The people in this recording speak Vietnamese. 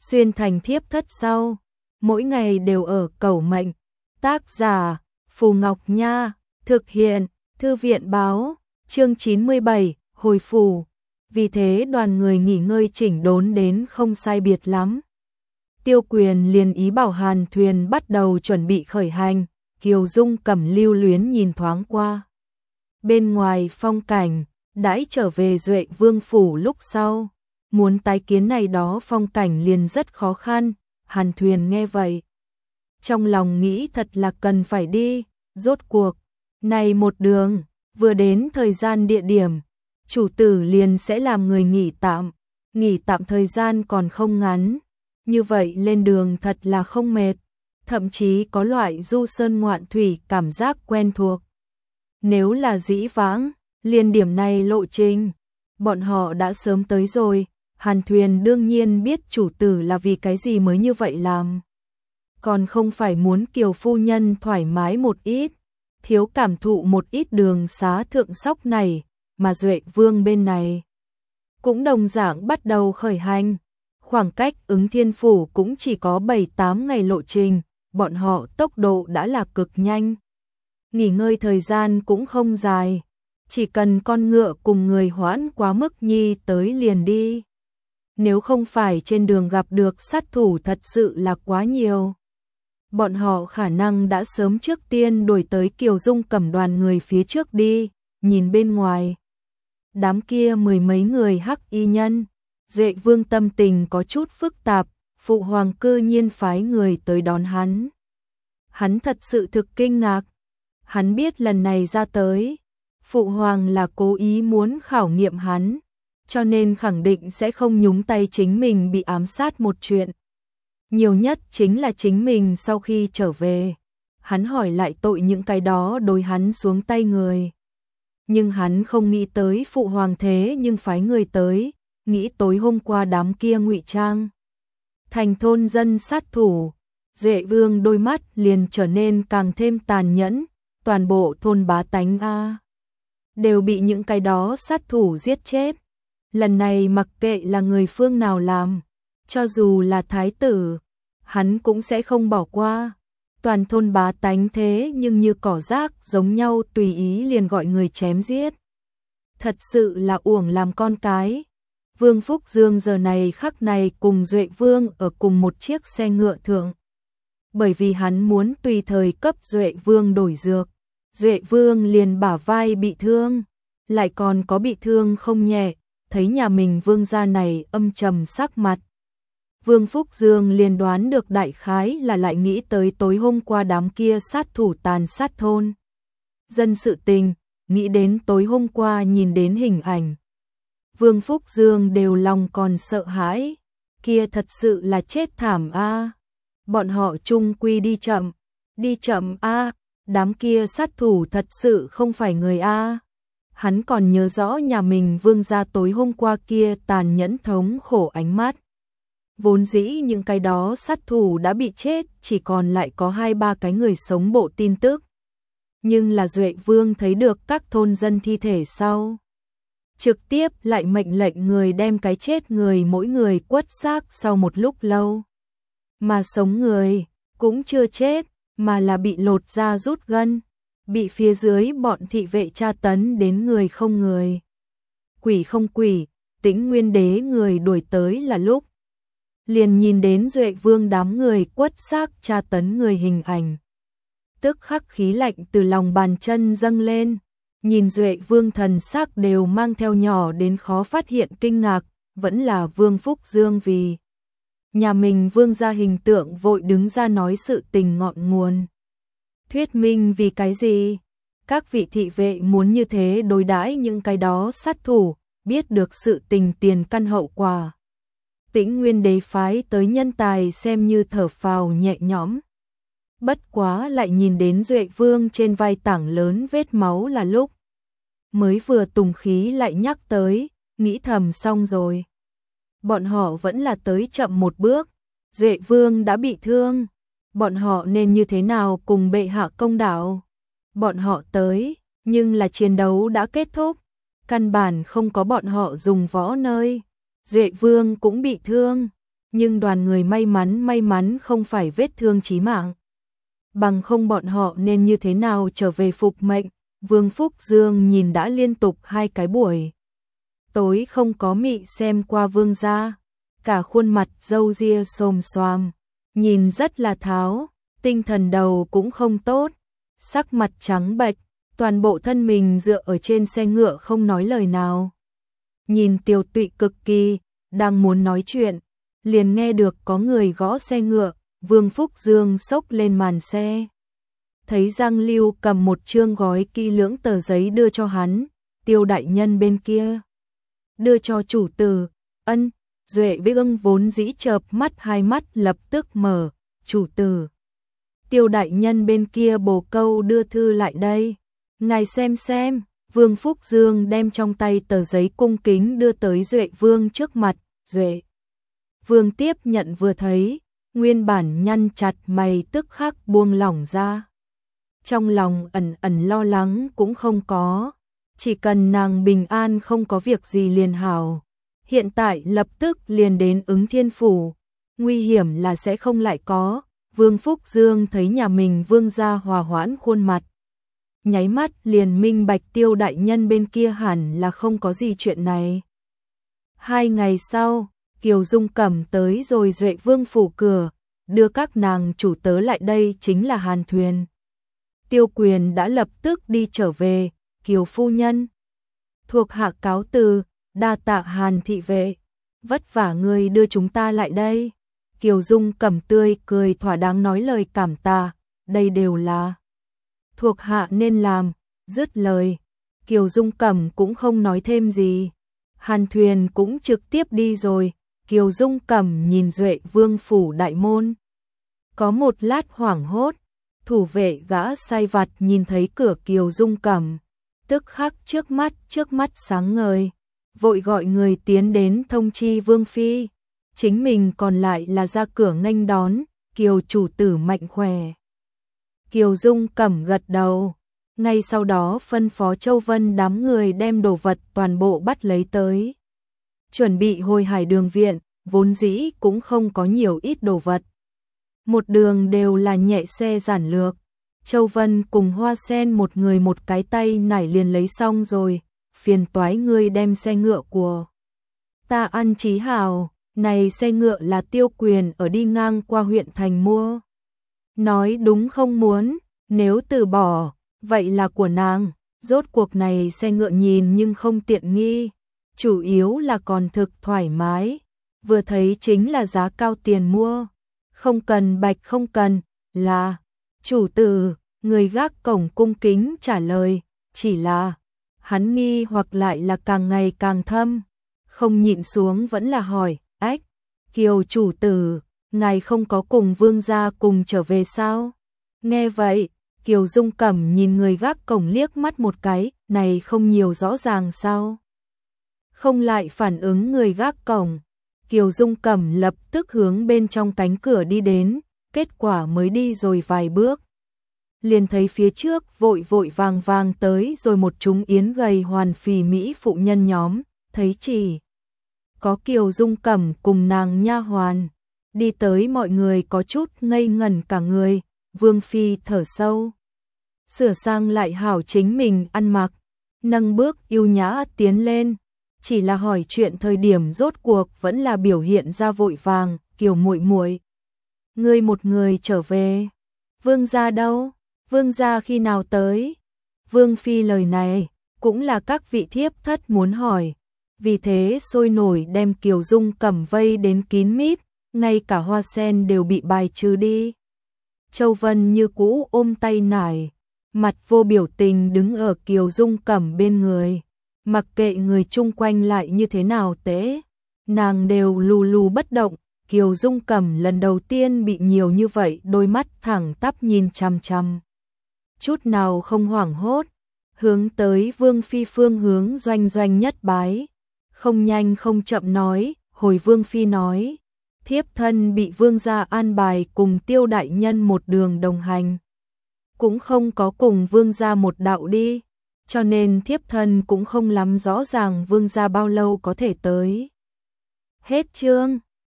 xuyên thành thiếp thất sau, mỗi ngày đều ở cầu mệnh. Tác giả Phù Ngọc Nha, thực hiện Thư viện báo, chương 97, hồi phù. Vì thế đoàn người nghỉ ngơi chỉnh đốn đến không sai biệt lắm. Tiêu Quyền liền ý bảo Hàn thuyền bắt đầu chuẩn bị khởi hành, Kiều Dung Cẩm lưu luyến nhìn thoáng qua. Bên ngoài phong cảnh, đãi trở về Duệ Vương phủ lúc sau, muốn tái kiến này đó phong cảnh liền rất khó khăn. Hàn thuyền nghe vậy, trong lòng nghĩ thật là cần phải đi, rốt cuộc này một đường, vừa đến thời gian địa điểm, chủ tử liền sẽ làm người nghỉ tạm thời gian còn không ngắn, như vậy lên đường thật là không mệt, thậm chí có loại du sơn ngoạn thủy cảm giác quen thuộc. Nếu là dĩ vãng, liền điểm này lộ trình, bọn họ đã sớm tới rồi. Hàn thuyền đương nhiên biết chủ tử là vì cái gì mới như vậy làm. Còn không phải muốn Kiều phu nhân thoải mái một ít, thiếu cảm thụ một ít đường xá thượng sóc này, mà Duệ Vương bên này cũng đồng dạng bắt đầu khởi hành. Khoảng cách Ứng Thiên phủ cũng chỉ có 7-8 ngày lộ trình, bọn họ tốc độ đã là cực nhanh. Nghỉ ngơi thời gian cũng không dài, chỉ cần con ngựa cùng người hoãn quá mức nhi tới liền đi. Nếu không phải trên đường gặp được sát thủ thật sự là quá nhiều, bọn họ khả năng đã sớm trước tiên đuổi tới Kiều Dung Cẩm đoàn người phía trước đi. Nhìn bên ngoài, đám kia mười mấy người hắc y nhân, Duệ Vương tâm tình có chút phức tạp. Phụ hoàng cư nhiên phái người tới đón hắn. Hắn thật sự thực kinh ngạc. Hắn biết lần này ra tới, Phụ hoàng là cố ý muốn khảo nghiệm hắn, cho nên khẳng định sẽ không nhúng tay chính mình bị ám sát một chuyện. Nhiều nhất chính là chính mình sau khi trở về, hắn hỏi lại tội những cái đó đối hắn xuống tay người. Nhưng hắn không nghĩ tới Phụ hoàng thế nhưng phái người tới, nghĩ tối hôm qua đám kia ngụy trang thành thôn dân sát thủ. Duệ Vương đôi mắt liền trở nên càng thêm tàn nhẫn, toàn bộ thôn bá tánh đều bị những cái đó sát thủ giết chết. Lần này mặc kệ là người phương nào làm, cho dù là thái tử, hắn cũng sẽ không bỏ qua. Toàn thôn bá tánh thế nhưng như cỏ rác giống nhau tùy ý liền gọi người chém giết. Thật sự là uổng làm con cái. Vương Phúc Dương giờ này khắc này cùng Duệ Vương ở cùng một chiếc xe ngựa thượng. Bởi vì hắn muốn tùy thời cấp Duệ Vương đổi dược. Duệ Vương liền bả vai bị thương, lại còn có bị thương không nhẹ, thấy nhà mình vương gia này âm trầm sắc mặt. Vương Phúc Dương liền đoán được đại khái là lại nghĩ tới tối hôm qua đám kia sát thủ tàn sát thôn dân sự tình, nghĩ đến tối hôm qua nhìn đến hình ảnh. Vương Phúc Dương đều lòng còn sợ hãi, kia thật sự là chết thảm a. Bọn họ chung quy đi chậm a, đám kia sát thủ thật sự không phải người a. Hắn còn nhớ rõ nhà mình vương gia tối hôm qua kia tàn nhẫn thống khổ ánh mắt. Vốn dĩ những cái đó sát thủ đã bị chết, chỉ còn lại có 2-3 cái người sống bộ tin tức. Nhưng là Duệ Vương thấy được các thôn dân thi thể sau, trực tiếp lại mệnh lệnh người đem cái chết người mỗi người quất xác sau một lúc lâu. Mà sống người cũng chưa chết, mà là bị lột da rút gân, bị phía dưới bọn thị vệ tra tấn đến người không người, quỷ không quỷ. Tĩnh Nguyên Đế người đuổi tới là lúc liền nhìn đến Duệ Vương đám người quất xác tra tấn người hình ảnh. Tức khắc khí lạnh từ lòng bàn chân dâng lên, nhìn Duệ Vương thần sắc đều mang theo nhỏ đến khó phát hiện kinh ngạc, vẫn là Vương Phúc Dương vì nhà mình vương gia hình tượng vội đứng ra nói sự tình ngọn nguồn. Thuyết minh vì cái gì? Các vị thị vệ muốn như thế đối đãi những cái đó sát thủ, biết được sự tình tiền căn hậu quả. Tĩnh Nguyên Đế phái tới nhân tài xem như thở phào nhẹ nhõm. Bất quá lại nhìn đến Duệ Vương trên vai tảng lớn vết máu là lúc mới vừa tùng khí lại nhắc tới, nghĩ thầm xong rồi. Bọn họ vẫn là tới chậm một bước, Duệ Vương đã bị thương, bọn họ nên như thế nào cùng bệ hạ công đạo? Bọn họ tới, nhưng là chiến đấu đã kết thúc, căn bản không có bọn họ dùng võ nơi. Duệ Vương cũng bị thương, Nhưng đoàn người may mắn không phải vết thương chí mạng. Bằng không bọn họ nên như thế nào trở về phục mệnh. Vương Phúc Dương nhìn đã liên tục 2 cái buổi tối không có mị xem qua vương gia, cả khuôn mặt râu ria xồm xoàm, nhìn rất là tháo, tinh thần đầu cũng không tốt, sắc mặt trắng bệch, toàn bộ thân mình dựa ở trên xe ngựa không nói lời nào. Nhìn Tiêu Tụy cực kỳ, đang muốn nói chuyện, liền nghe được có người gõ xe ngựa, Vương Phúc Dương xốc lên màn xe. Thấy Giang Lưu cầm một chương gói kỹ lưỡng tờ giấy đưa cho hắn, Tiêu đại nhân bên kia đưa cho chủ tử. Ân, Duệ với Ưng vốn dĩ chợp mắt, 2 mắt lập tức mở, chủ tử. Tiêu đại nhân bên kia bồ câu đưa thư lại đây, ngài xem. Vương Phúc Dương đem trong tay tờ giấy cung kính đưa tới Duệ Vương trước mặt. Duệ Vương tiếp nhận vừa thấy, nguyên bản nhăn chặt mày tức khắc buông lỏng ra. Trong lòng ẩn lo lắng cũng không có, chỉ cần nàng bình an không có việc gì liền hảo. Hiện tại lập tức liền đến Ứng Thiên Phủ, nguy hiểm là sẽ không lại có. Vương Phúc Dương thấy nhà mình vương gia hòa hoãn khuôn mặt, nháy mắt liền minh bạch Tiêu đại nhân bên kia hẳn là không có gì chuyện này. 2 ngày sau, Kiều Dung Cẩm tới rồi Duệ Vương phủ cửa, đưa các nàng chủ tớ lại đây chính là Hàn Thuyền. Tiêu Quyền đã lập tức đi trở về, Kiều phu nhân. Thuộc hạ cáo từ, đa tạ Hàn thị vệ, vất vả người đưa chúng ta lại đây. Kiều Dung Cẩm tươi cười thỏa đáng nói lời cảm tạ, đây đều là thuộc hạ nên làm. Dứt lời, Kiều Dung Cẩm cũng không nói thêm gì. Hàn Thuyền cũng trực tiếp đi rồi. Kiều Dung Cẩm nhìn Duệ Vương phủ đại môn, có một lát hoảng hốt. Thủ vệ gã sai vặt nhìn thấy cửa Kiều Dung Cẩm, tức khắc trước mắt sáng ngời, vội gọi người tiến đến thông chi Vương phi, chính mình còn lại là ra cửa nghênh đón. Kiều chủ tử mạnh khỏe. Kiều Dung Cẩm gật đầu, ngay sau đó phân phó Châu Vân đám người đem đồ vật toàn bộ bắt lấy tới, chuẩn bị hồi Hải Đường viện. Vốn dĩ cũng không có nhiều ít đồ vật, một đường đều là nhẹ xe giản lược. Châu Vân cùng Hoa Sen một người một cái tay nải liền lấy xong rồi. Phiền toái ngươi đem xe ngựa của ta an trí hảo, này xe ngựa là Tiêu Quyền ở đi ngang qua huyện thành mua. Nói đúng không muốn, nếu từ bỏ, vậy là của nàng. Rốt cuộc này xe ngựa nhìn nhưng không tiện nghi, chủ yếu là còn thực thoải mái. Vừa thấy chính là giá cao tiền mua. Không cần bạch không cần, là chủ tử. Người gác cổng cung kính trả lời, chỉ là hắn nghi hoặc lại là càng ngày càng thâm, không nhịn xuống vẫn là hỏi, ách, Kiều chủ tử, ngài không có cùng vương gia cùng trở về sao? Nghe vậy, Kiều Dung Cẩm nhìn người gác cổng liếc mắt một cái, này không nhiều rõ ràng sao? Không lại phản ứng người gác cổng. Kiều Dung Cẩm lập tức hướng bên trong cánh cửa đi đến, kết quả mới đi rồi vài bước, liền thấy phía trước vội vàng tới rồi một chúng yến gầy hoàn phì mỹ phụ nhân nhóm, thấy chỉ có Kiều Dung Cẩm cùng nàng nha hoàn. Đi tới mọi người có chút ngây ngẩn cả người. Vương phi thở sâu, sửa sang lại hảo chính mình ăn mặc, nâng bước yêu nhã tiến lên, chỉ là hỏi chuyện thời điểm rốt cuộc vẫn là biểu hiện ra vội vàng. Kiều muội muội, ngươi một người trở về, vương gia đâu? Vương gia khi nào tới? Vương phi lời này cũng là các vị thiếp thất muốn hỏi, vì thế sôi nổi đem Kiều Dung Cẩm vây đến kín mít, ngay cả Hoa Sen đều bị bài trừ đi. Châu Vân như cũ ôm tay nải, mặt vô biểu tình đứng ở Kiều Dung Cẩm bên người, mặc kệ người chung quanh lại như thế nào tế, nàng đều lù lù bất động. Kiều Dung Cẩm lần đầu tiên bị nhiều như vậy đôi mắt thẳng tắp nhìn chằm chằm, chút nào không hoảng hốt, hướng tới Vương phi phương hướng doanh nhất bái, không nhanh không chậm nói, hồi Vương phi nói, thiếp thân bị vương gia an bài cùng Tiêu đại nhân một đường đồng hành, cũng không có cùng vương gia một đạo đi, cho nên thiếp thân cũng không lắm rõ ràng vương gia bao lâu có thể tới. Hết chương.